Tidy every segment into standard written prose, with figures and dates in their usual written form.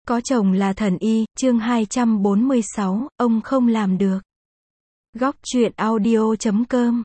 Có chồng là thần y, chương 246, ông không làm được. Góc truyện audio.com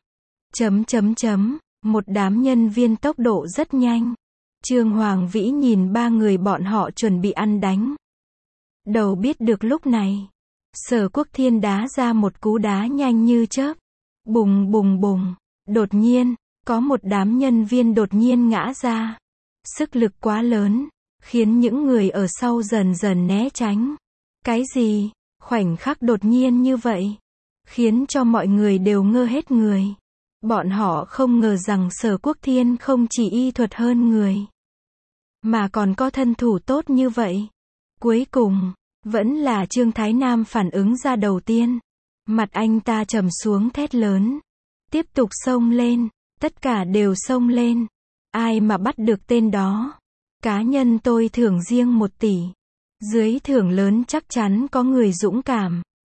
Một đám nhân viên tốc độ rất nhanh. Trương Hoàng Vĩ nhìn ba người bọn họ chuẩn bị ăn đánh. Đầu biết được lúc này, Sở Quốc Thiên đá ra một cú đá nhanh như chớp. Bùng bùng bùng. Đột nhiên, có một đám nhân viên đột nhiên ngã ra. Sức lực quá lớn, khiến những người ở sau dần dần né tránh. Cái gì? Khoảnh khắc đột nhiên như vậy, khiến cho mọi người đều ngơ hết người. Bọn họ không ngờ rằng Sở Quốc Thiên không chỉ y thuật hơn người, mà còn có thân thủ tốt như vậy. Cuối cùng, vẫn là Trương Thái Nam phản ứng ra đầu tiên. Mặt anh ta trầm xuống thét lớn. Tiếp tục xông lên, tất cả đều xông lên. Ai mà bắt được tên đó? Cá nhân tôi thưởng riêng 1 tỷ. Dưới thưởng lớn chắc chắn có người dũng cảm.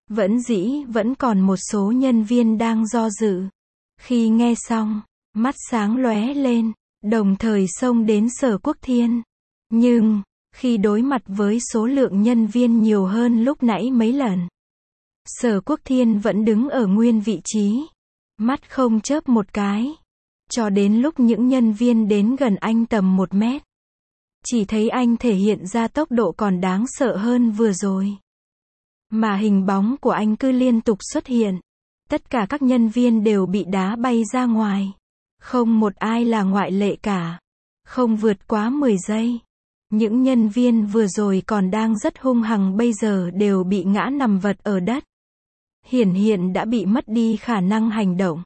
Vẫn còn một số nhân viên đang do dự. Khi nghe xong, mắt sáng lóe lên, đồng thời xông đến Sở Quốc Thiên. Nhưng, khi đối mặt với số lượng nhân viên nhiều hơn lúc nãy mấy lần, Sở Quốc Thiên vẫn đứng ở nguyên vị trí, mắt không chớp một cái. Cho đến lúc những nhân viên đến gần anh tầm 1 mét, chỉ thấy anh thể hiện ra tốc độ còn đáng sợ hơn vừa rồi. Mà hình bóng của anh cứ liên tục xuất hiện. Tất cả các nhân viên đều bị đá bay ra ngoài. Không một ai là ngoại lệ cả. Không vượt quá 10 giây. Những nhân viên vừa rồi còn đang rất hung hăng bây giờ đều bị ngã nằm vật ở đất. Hiển hiện đã bị mất đi khả năng hành động.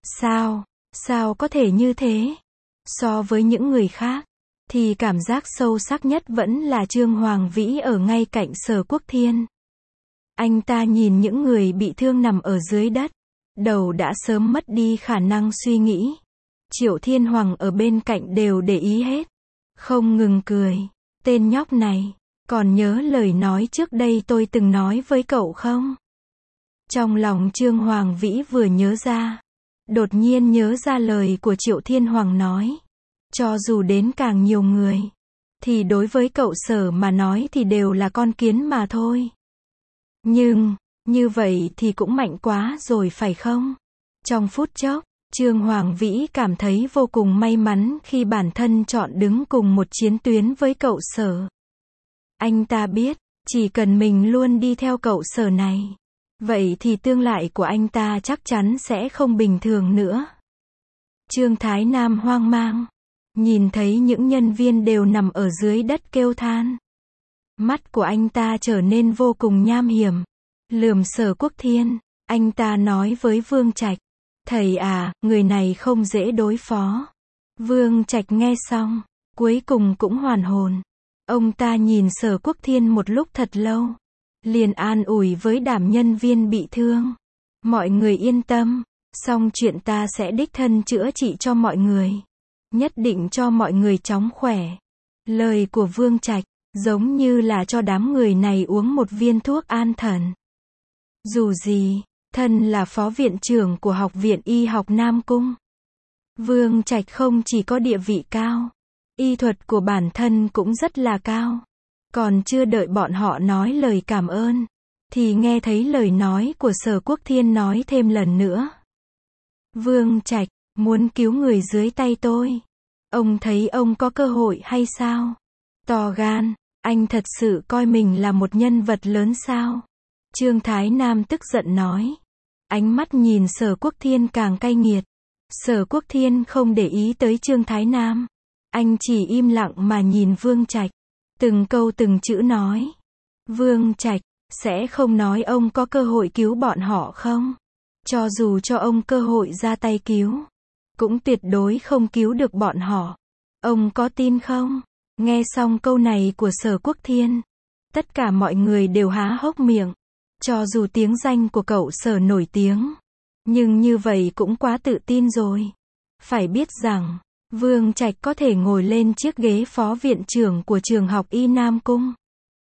Sao có thể như thế? So với những người khác, thì cảm giác sâu sắc nhất vẫn là Trương Hoàng Vĩ ở ngay cạnh Sở Quốc Thiên. Anh ta nhìn những người bị thương nằm ở dưới đất, đầu đã sớm mất đi khả năng suy nghĩ. Triệu Thiên Hoàng ở bên cạnh đều để ý hết, không ngừng cười. Tên nhóc này, còn nhớ lời nói trước đây tôi từng nói với cậu không? Trong lòng Trương Hoàng Vĩ vừa nhớ ra, đột nhiên nhớ ra lời của Triệu Thiên Hoàng nói. Cho dù đến càng nhiều người, thì đối với cậu Sở mà nói thì đều là con kiến mà thôi. Nhưng, như vậy thì cũng mạnh quá rồi phải không? Trong phút chốc, Trương Hoàng Vĩ cảm thấy vô cùng may mắn khi bản thân chọn đứng cùng một chiến tuyến với cậu Sở. Anh ta biết, chỉ cần mình luôn đi theo cậu Sở này, vậy thì tương lai của anh ta chắc chắn sẽ không bình thường nữa. Trương Thái Nam hoang mang, nhìn thấy những nhân viên đều nằm ở dưới đất kêu than. Mắt của anh ta trở nên vô cùng nham hiểm. Lườm Sở Quốc Thiên, anh ta nói với Vương Trạch. Thầy à, người này không dễ đối phó. Vương Trạch nghe xong, cuối cùng cũng hoàn hồn. Ông ta nhìn Sở Quốc Thiên một lúc thật lâu, liền an ủi với đám nhân viên bị thương. Mọi người yên tâm, xong chuyện ta sẽ đích thân chữa trị cho mọi người. Nhất định cho mọi người chóng khỏe. Lời của Vương Trạch, giống như là cho đám người này uống một viên thuốc an thần. Dù gì, thân là phó viện trưởng của Học viện Y học Nam Cung, Vương Trạch không chỉ có địa vị cao, y thuật của bản thân cũng rất là cao. Còn chưa đợi bọn họ nói lời cảm ơn, thì nghe thấy lời nói của Sở Quốc Thiên nói thêm lần nữa. Vương Trạch, muốn cứu người dưới tay tôi. Ông thấy ông có cơ hội hay sao? To gan, anh thật sự coi mình là một nhân vật lớn sao? Trương Thái Nam tức giận nói. Ánh mắt nhìn Sở Quốc Thiên càng cay nghiệt. Sở Quốc Thiên không để ý tới Trương Thái Nam. Anh chỉ im lặng mà nhìn Vương Trạch. Từng câu từng chữ nói. Vương Trạch, sẽ không nói ông có cơ hội cứu bọn họ không? Cho dù cho ông cơ hội ra tay cứu, cũng tuyệt đối không cứu được bọn họ. Ông có tin không? Nghe xong câu này của Sở Quốc Thiên, tất cả mọi người đều há hốc miệng. Cho dù tiếng danh của cậu Sở nổi tiếng, nhưng như vậy cũng quá tự tin rồi. Phải biết rằng, Vương Trạch có thể ngồi lên chiếc ghế phó viện trưởng của trường học Y Nam Cung.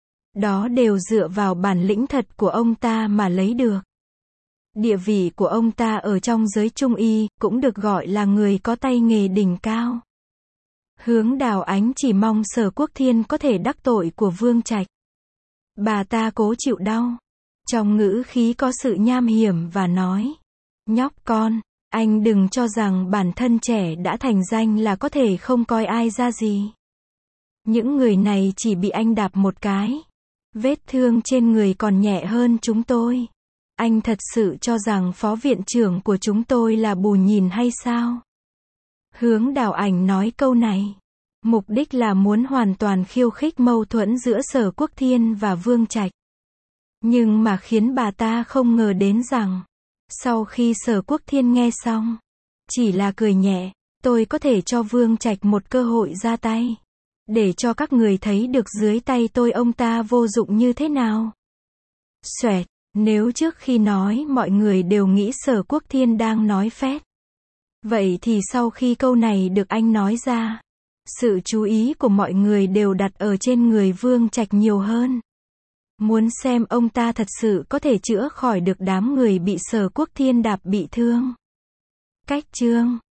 Đó đều dựa vào bản lĩnh thật của ông ta mà lấy được. Địa vị của ông ta ở trong giới trung y, cũng được gọi là người có tay nghề đỉnh cao. Hướng Đào Ánh chỉ mong Sở Quốc Thiên có thể đắc tội của Vương Trạch. Bà ta cố chịu đau. Trong ngữ khí có sự nham hiểm và nói. Nhóc con, anh đừng cho rằng bản thân trẻ đã thành danh là có thể không coi ai ra gì. Những người này chỉ bị anh đạp một cái. Vết thương trên người còn nhẹ hơn chúng tôi. Anh thật sự cho rằng phó viện trưởng của chúng tôi là bù nhìn hay sao? Hướng Đào Ảnh nói câu này. Mục đích là muốn hoàn toàn khiêu khích mâu thuẫn giữa Sở Quốc Thiên và Vương Trạch. Nhưng mà khiến bà ta không ngờ đến rằng, sau khi Sở Quốc Thiên nghe xong, chỉ là cười nhẹ, tôi có thể cho Vương Trạch một cơ hội ra tay. Để cho các người thấy được dưới tay tôi ông ta vô dụng như thế nào. Xoẹt, nếu trước khi nói mọi người đều nghĩ Sở Quốc Thiên đang nói phét. Vậy thì sau khi câu này được anh nói ra, sự chú ý của mọi người đều đặt ở trên người Vương Trạch nhiều hơn. Muốn xem ông ta thật sự có thể chữa khỏi được đám người bị Sở Quốc Thiên đạp bị thương. Cách chương